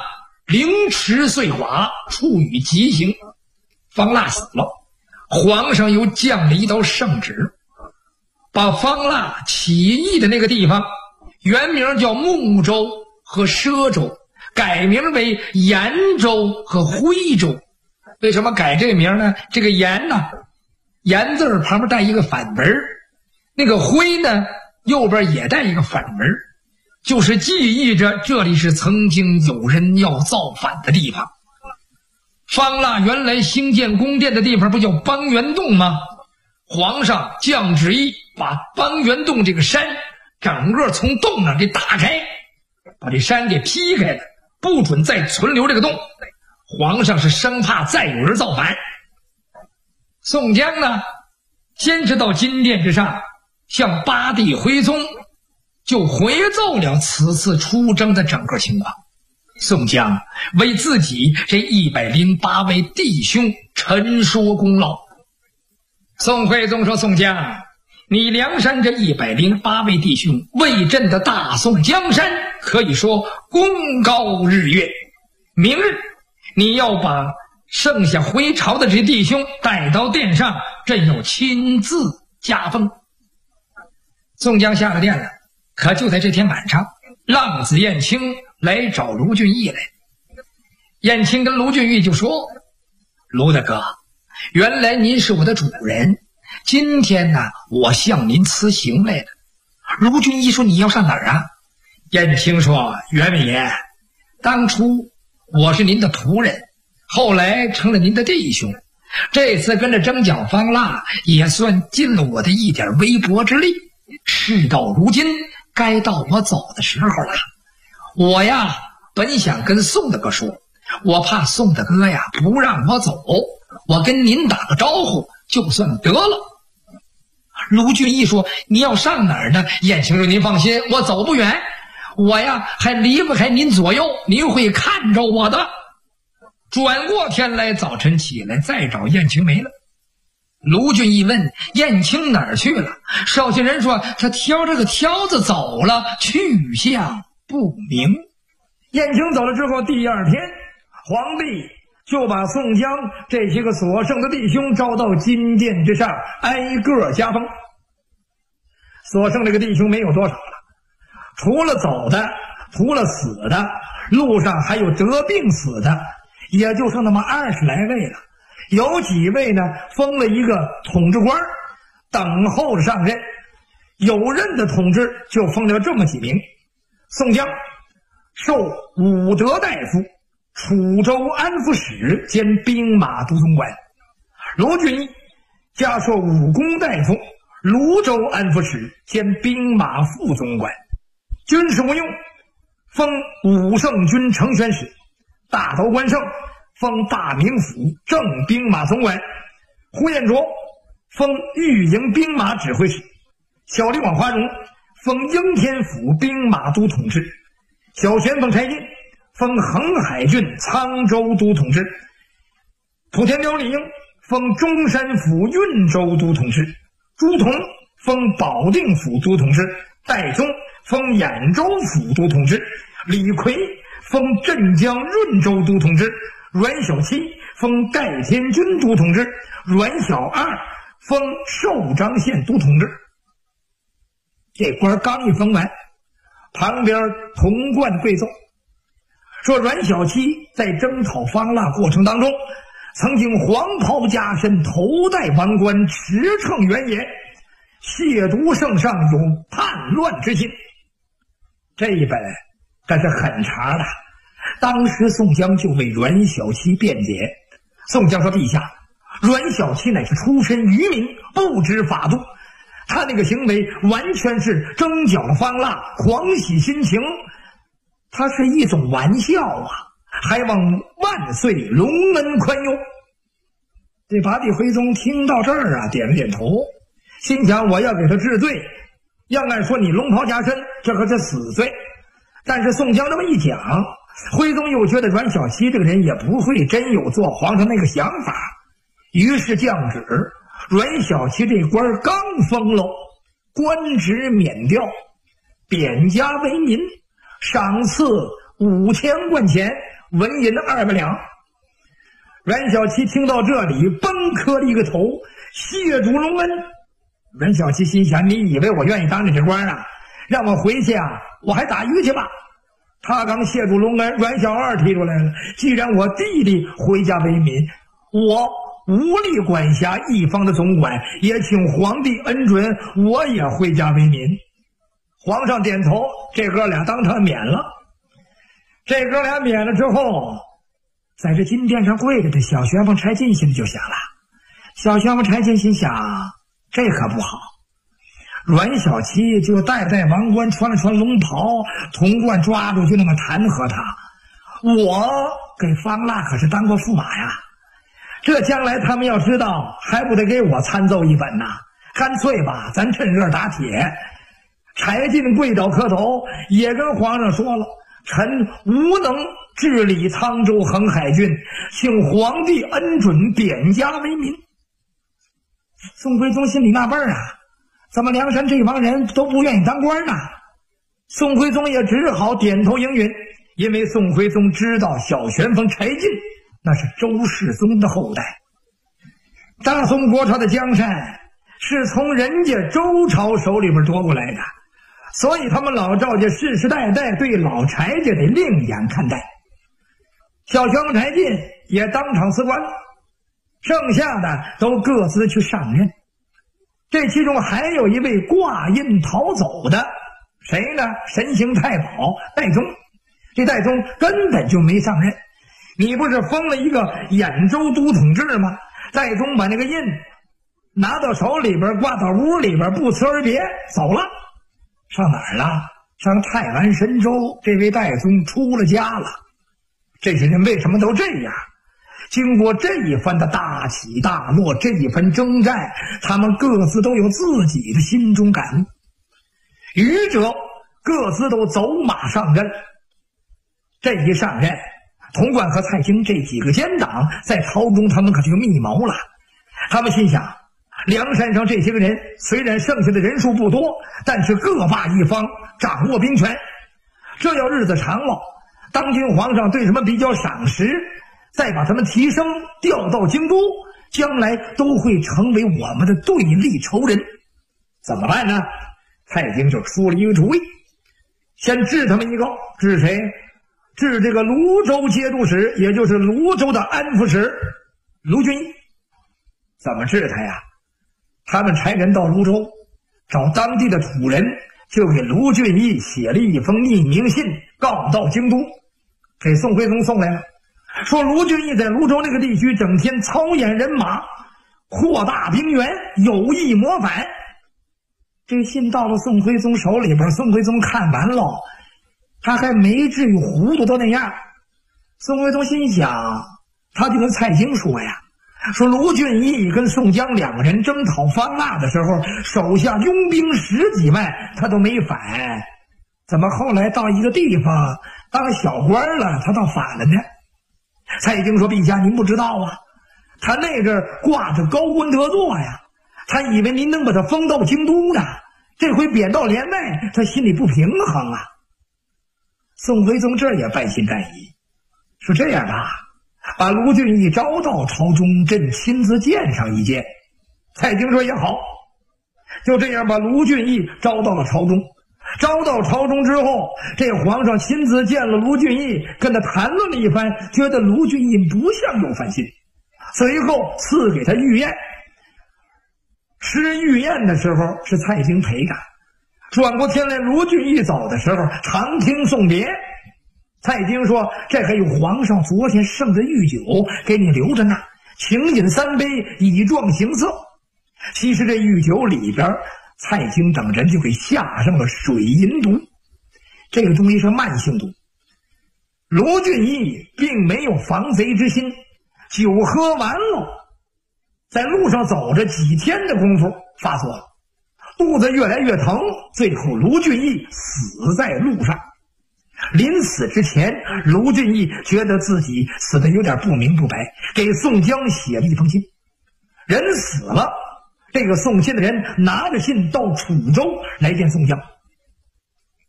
凌迟碎剐，处以极刑。方腊死了，皇上又降了一道圣旨，把方腊起义的那个地方原名叫睦州和佘州，改名为延州和徽州。为什么改这个名呢？这个延呢，延字旁边带一个反文，那个徽呢右边也带一个反文，就是记忆着这里是曾经有人要造反的地方。方腊原来兴建宫殿的地方不叫邦元洞吗？皇上降旨意把邦元洞这个山整个从洞那给打开，把这山给劈开了，不准再存留这个洞。皇上是生怕再有人造反。宋江呢，先是到金殿之上向八弟徽宗就回奏了此次出征的整个情况。宋江为自己这108位弟兄陈说功劳。宋徽宗说，宋江，你梁山这108位弟兄为朕的大宋江山可以说功高日月，明日你要把剩下回朝的这弟兄带到殿上，朕要亲自加封。宋江下了殿了，可就在这天晚上，浪子燕青来找卢俊义来。燕青跟卢俊义就说，卢大哥，原来您是我的主人，今天呢我向您辞行来了。卢俊义说，你要上哪儿啊？燕青说，袁伟爷，当初我是您的仆人，后来成了您的弟兄，这次跟着征剿方腊也算尽了我的一点微薄之力。事到如今，该到我走的时候了。我呀本想跟宋大哥说，我怕宋大哥呀不让我走，我跟您打个招呼就算得了。卢俊义说，你要上哪儿呢？燕青说，您放心，我走不远，我呀还离不开您左右，您会看着我的。转过天来，早晨起来再找燕青没了。卢俊义问燕青哪儿去了，少卿人说他挑这个挑子走了，去向不明。燕青走了之后，第二天皇帝就把宋江这些个所剩的弟兄招到金殿之上，挨个加封。所剩这个弟兄没有多少了，除了走的，除了死的，路上还有得病死的，也就剩那么20来位了。有几位呢封了一个统治官，等候着上任。有任的统治就封了这么几名：宋江授武德大夫、楚州安抚使兼兵马都总管；卢俊义加授武功大夫、泸州安抚使兼兵马副总管；军事吴用封武圣军承宣使；大刀关胜封大名府正兵马总管；呼延灼封御营兵马指挥使；小李广花荣封应天府兵马都统制；小旋风柴进封恒海郡沧州都统制；莆田辽李应封中山府运州都统制；朱仝封保定府都统制；戴宗封兖州府都统制；李逵封镇江润州都统制；阮小七封代天军都统制；阮小二封寿张县都统制。这官刚一封完，旁边童贯跪奏说，阮小七在征讨方腊过程当中，曾经黄袍加身，头戴王冠，驰骋原野，亵渎圣上，有叛乱之心。这一本可是很长的。当时宋江就为阮小七辩解。宋江说，陛下，阮小七乃是出身愚民，不知法度，他那个行为完全是征剿了方腊，狂喜心情，他是一种玩笑啊，还望万岁隆恩宽宥。这八弟徽宗听到这儿啊，点了点头，心想，我要给他治罪，要按说你龙袍加身，这可是死罪。但是宋江这么一讲，徽宗又觉得阮小七这个人也不会真有做皇上那个想法，于是降旨，阮小七这官刚封了，官职免掉，贬家为民，赏赐5000贯钱， 纹银200两。阮小七听到这里，崩磕了一个头，谢主隆恩。阮小七心想：你以为我愿意当你这官啊？让我回去啊，我还打鱼去吧。他刚谢主隆恩，阮小二提出来了：既然我弟弟回家为民，我无力管辖一方的总管，也请皇帝恩准，我也回家为民。皇上点头，这哥俩当场免了。这哥俩免了之后，在这金殿上跪着的小旋风柴进心里就想了，小旋风柴进心想，这可不好。阮小七就戴王冠，穿了龙袍，童贯抓住就那么弹劾他，我给方腊可是当过驸马呀，这将来他们要知道，还不得给我参奏一本呐？干脆吧，咱趁热打铁。柴进跪倒磕头，也跟皇上说了，臣无能治理沧州横海郡，请皇帝恩准贬家为民。宋徽宗心里纳闷啊，怎么梁山这帮人都不愿意当官呢？宋徽宗也只好点头应允，因为宋徽宗知道小旋风柴进那是周世宗的后代，大宋国朝的江山是从人家周朝手里边夺过来的，所以他们老赵家世世代代对老柴家得另眼看待。小旋风柴进也当场辞官，剩下的都各自去上任。这其中还有一位挂印逃走的，谁呢？神行太保戴宗。这戴宗根本就没上任，你不是封了一个兖州都统制吗？戴宗把那个印拿到手里边，挂到屋里边，不辞而别走了。上哪儿了？上泰安神州。这位戴宗出了家了。这些人为什么都这样？经过这一番的大起大落，这一番征战，他们各自都有自己的心中感悟。愚者各自都走马上任。这一上任，童贯和蔡京这几个奸党在朝中他们可就密谋了。他们心想，梁山上这些个人虽然剩下的人数不多，但是各霸一方，掌握兵权。这要日子长了，当今皇上对什么比较赏识，再把他们提升调到京都，将来都会成为我们的对立仇人。怎么办呢？蔡京就出了一个主意，先治他们一个。治谁？治这个泸州节度使，也就是泸州的安抚使卢俊义。怎么治他呀？他们差人到泸州，找当地的土人，就给卢俊义写了一封匿名信，告到京都，给宋徽宗送来了，说卢俊义在泸州那个地区整天操演人马，扩大兵源，有意谋反。这信到了宋徽宗手里边，宋徽宗看完了，他还没至于糊涂到那样。宋徽宗心想，他就跟蔡京说呀，说卢俊义跟宋江两个人征讨方腊的时候，手下拥兵10几万，他都没反，怎么后来到一个地方当小官了，他倒反了呢？蔡京说，陛下您不知道啊，他那阵儿挂着高官得坐呀，他以为您能把他封到京都呢，这回贬到连外，他心里不平衡啊。宋徽宗这也败心战疑，说这样吧，把卢俊义招到朝中，朕亲自见上一见。蔡京说也好，就这样把卢俊义招到了朝中。招到朝中之后，这皇上亲自见了卢俊义，跟他谈论了一番，觉得卢俊义不像有反心，随后赐给他御宴。吃御宴的时候是蔡京陪着，转过天来卢俊义走的时候，长听送别。蔡京说，这还有皇上昨天剩的御酒给你留着呢，请饮3杯以壮形色。其实这御酒里边，蔡京等人就给下上了水银毒，这个东西是慢性毒。卢俊义并没有防贼之心，酒喝完了，在路上走着几天的功夫发作了，肚子越来越疼，最后卢俊义死在路上。临死之前，卢俊义觉得自己死得有点不明不白，给宋江写了一封信。人死了，这个送信的人拿着信到楚州来见宋江。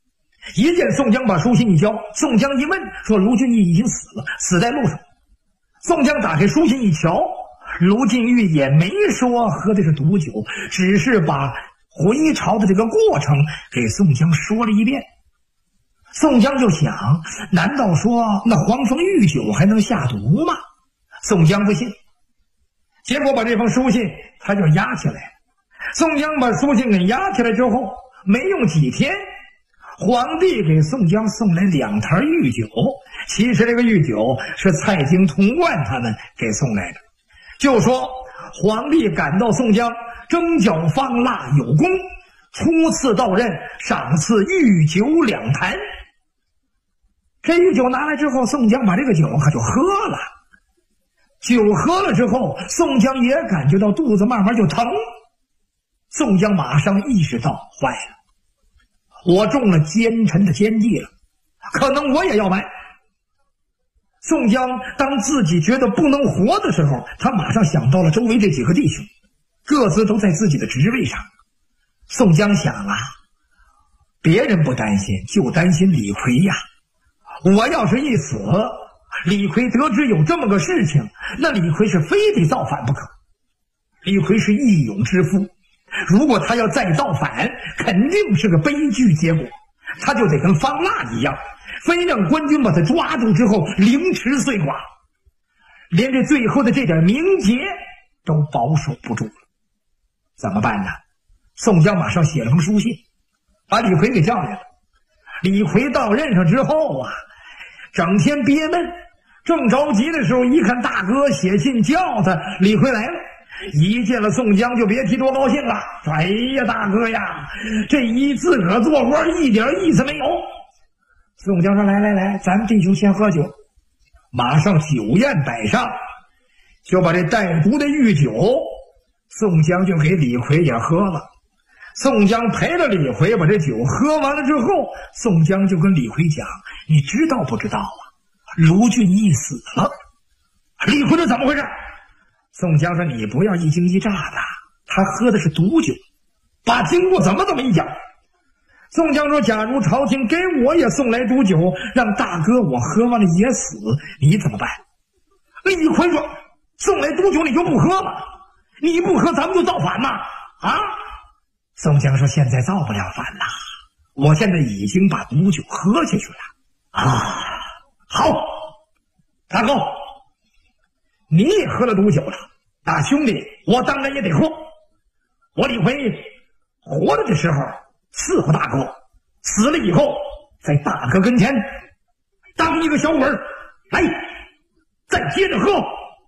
一见宋江把书信一交，宋江一问说卢俊义已经死了，死在路上。宋江打开书信一瞧，卢俊义也没说喝的是毒酒，只是把回朝的这个过程给宋江说了一遍。宋江就想，难道说那黄蜂遇酒还能下毒吗？宋江不信，结果把这封书信他就压起来了。宋江把书信给压起来之后，没用几天，皇帝给宋江送来2坛御酒。其实这个御酒是蔡京、童贯他们给送来的。就说皇帝感到宋江蒸饺方腊有功，初次到任，赏赐御酒2坛。这御酒拿来之后，宋江把这个酒可就喝了。酒喝了之后，宋江也感觉到肚子慢慢就疼。宋江马上意识到，坏了，我中了奸臣的奸计了，可能我也要完。宋江当自己觉得不能活的时候，他马上想到了周围这几个弟兄，各自都在自己的职位上。宋江想啊，别人不担心，就担心李逵呀。我要是一死，李逵得知有这么个事情，那李逵是非得造反不可。李逵是义勇之夫，如果他要再造反，肯定是个悲剧结果，他就得跟方腊一样，非让官军把他抓住之后凌迟碎剐，连这最后的这点名节都保守不住了。怎么办呢？宋江马上写了封书信，把李逵给叫来了。李逵到任上之后啊，整天憋闷，正着急的时候，一看大哥写信叫他，李逵来了。一见了宋江就别提多高兴了，说哎呀大哥呀，这一自个儿做官一点意思没有。宋江说来来来，咱弟兄先喝酒。马上酒宴摆上，就把这带毒的御酒宋江就给李逵也喝了。宋江陪着李逵把这酒喝完了之后，宋江就跟李逵讲，你知道不知道啊，卢俊义死了。李逵这怎么回事？宋江说你不要一惊一乍的，他喝的是毒酒，把经过怎么一讲。宋江说假如朝廷给我也送来毒酒，让大哥我喝完了也死，你怎么办？李逵说送来毒酒你就不喝吗？你不喝咱们就造反吗？啊？宋江说现在造不了反了，我现在已经把毒酒喝下去了啊！好，大哥你也喝了毒酒了，大兄弟我当然也得喝。我李逵活着的时候伺候大哥，死了以后在大哥跟前当一个小鬼儿，来再接着喝。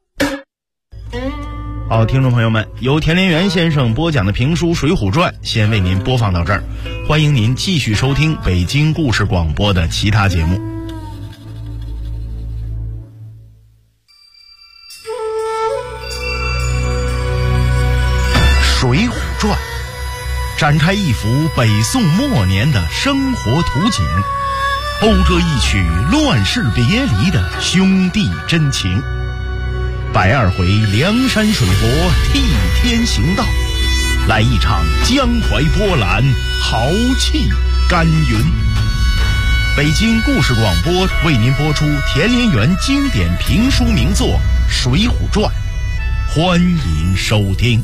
好，听众朋友们，由田连元先生播讲的评书《水浒传》先为您播放到这儿，欢迎您继续收听北京故事广播的其他节目。《水浒传》展开一幅北宋末年的生活图景，讴歌一曲乱世别离的兄弟真情。120回梁山水泊替天行道，来一场江淮波澜豪气干云。北京故事广播为您播出田连元经典评书名作《水浒传》，欢迎收听。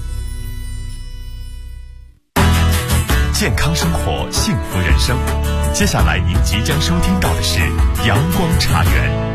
健康生活，幸福人生。接下来您即将收听到的是阳光茶园。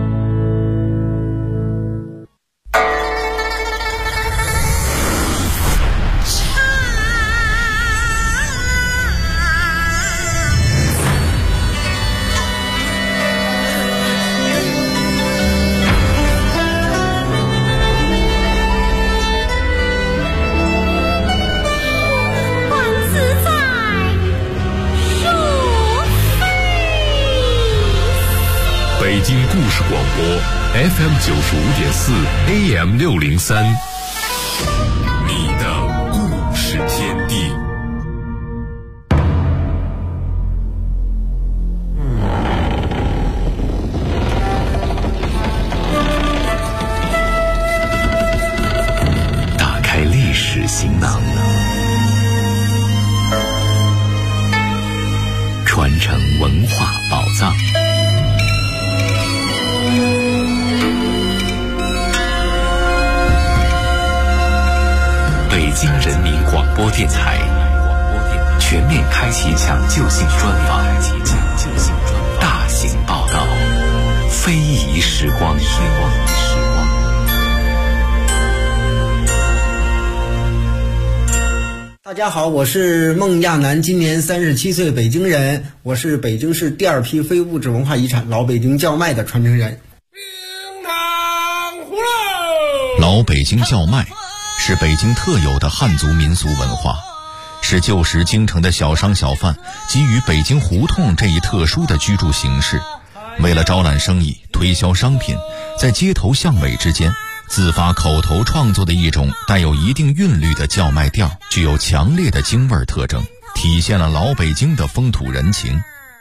北京故事广播 FM95.4 AM603， 你的故事天地。打开历史行囊， 传承文化宝藏。北京人民广播电台全面开启抢救性专访，大型报道，非遗时光。 大家好，我是孟亚楠，今年37岁，北京人。我是北京市第2批非物质文化遗产老北京叫卖的传承人。 老北京叫卖是北京特有的汉族民俗文化，是旧时京城的小商小贩基于北京胡同这一特殊的居住形式，为了招揽生意、推销商品，在街头巷尾之间自发口头创作的一种带有一定韵律的叫卖调，具有强烈的京味特征，体现了老北京的风土人情。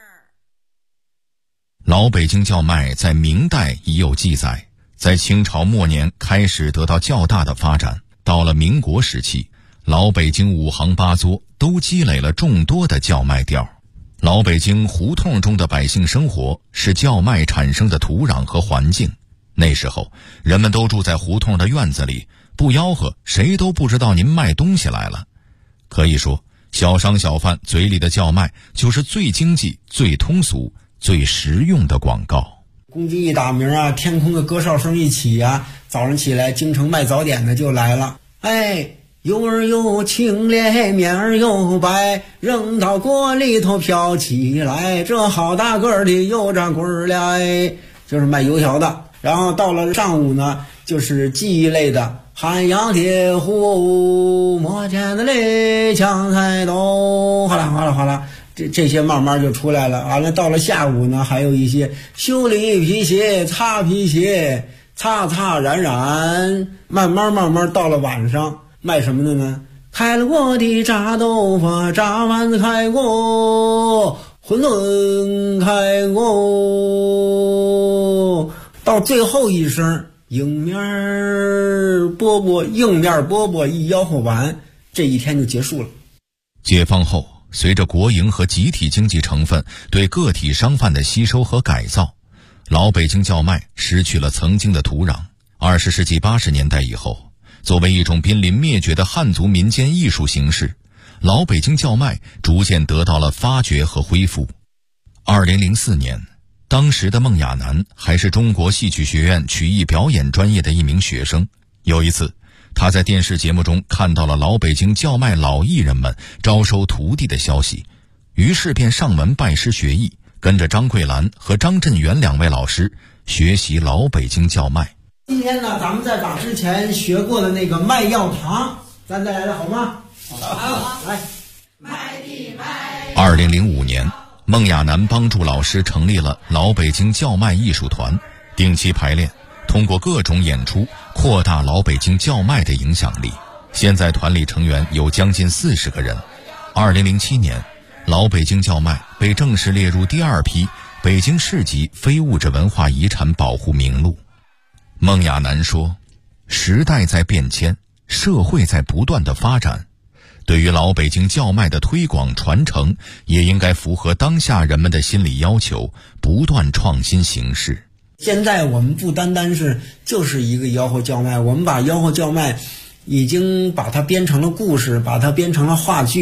老北京叫卖在明代已有记载，在清朝末年开始得到较大的发展，到了民国时期，老北京5行8作都积累了众多的叫卖调。老北京胡同中的百姓生活是叫卖产生的土壤和环境。那时候人们都住在胡同的院子里，不吆喝谁都不知道您卖东西来了。可以说小商小贩嘴里的叫卖就是最经济、最通俗、最实用的广告。 公鸡一打鸣啊，天空的歌哨声一起啊，早上起来京城卖早点的就来了。哎，油儿又清咧，面儿又白，扔到锅里头飘起来，这好大个儿的油炸棍儿了，哎，就是卖油条的。然后到了上午呢，就是技艺类的，汉阳铁壶磨尖的嘞，抢菜刀，哗啦哗啦哗啦，这些慢慢就出来了。完了到了下午呢，还有一些修理皮鞋、擦皮鞋、擦擦染染，慢慢到了晚上卖什么的呢？开了锅的炸豆腐，炸丸子开锅，馄饨开锅，到最后一声硬面饽饽一吆喝完，这一天就结束了。 解放后，随着国营和集体经济成分对个体商贩的吸收和改造，老北京叫卖失去了曾经的土壤。20世纪80年代以后，作为一种濒临灭绝的汉族民间艺术形式，老北京叫卖逐渐得到了发掘和恢复。2004年，当时的孟亚楠还是中国戏曲学院曲艺表演专业的一名学生。有一次，他在电视节目中看到了老北京叫卖老艺人们招收徒弟的消息，于是便上门拜师学艺，跟着张桂兰和张振元2位老师学习老北京叫卖。 今天呢，咱们再把之前学过的那个卖药堂咱再来了，好吗？好，来。 2005年，孟亚楠帮助老师成立了老北京叫卖艺术团，定期排练，通过各种演出扩大老北京叫卖的影响力。现在团里成员有将近40个人。2007年，老北京叫卖被正式列入第2批北京市级非物质文化遗产保护名录。孟亚楠说，时代在变迁，社会在不断的发展，对于老北京叫卖的推广传承，也应该符合当下人们的心理要求，不断创新形式。 现在我们不单单是就是一个吆喝叫卖，我们把吆喝叫卖已经把它编成了故事，把它编成了话剧。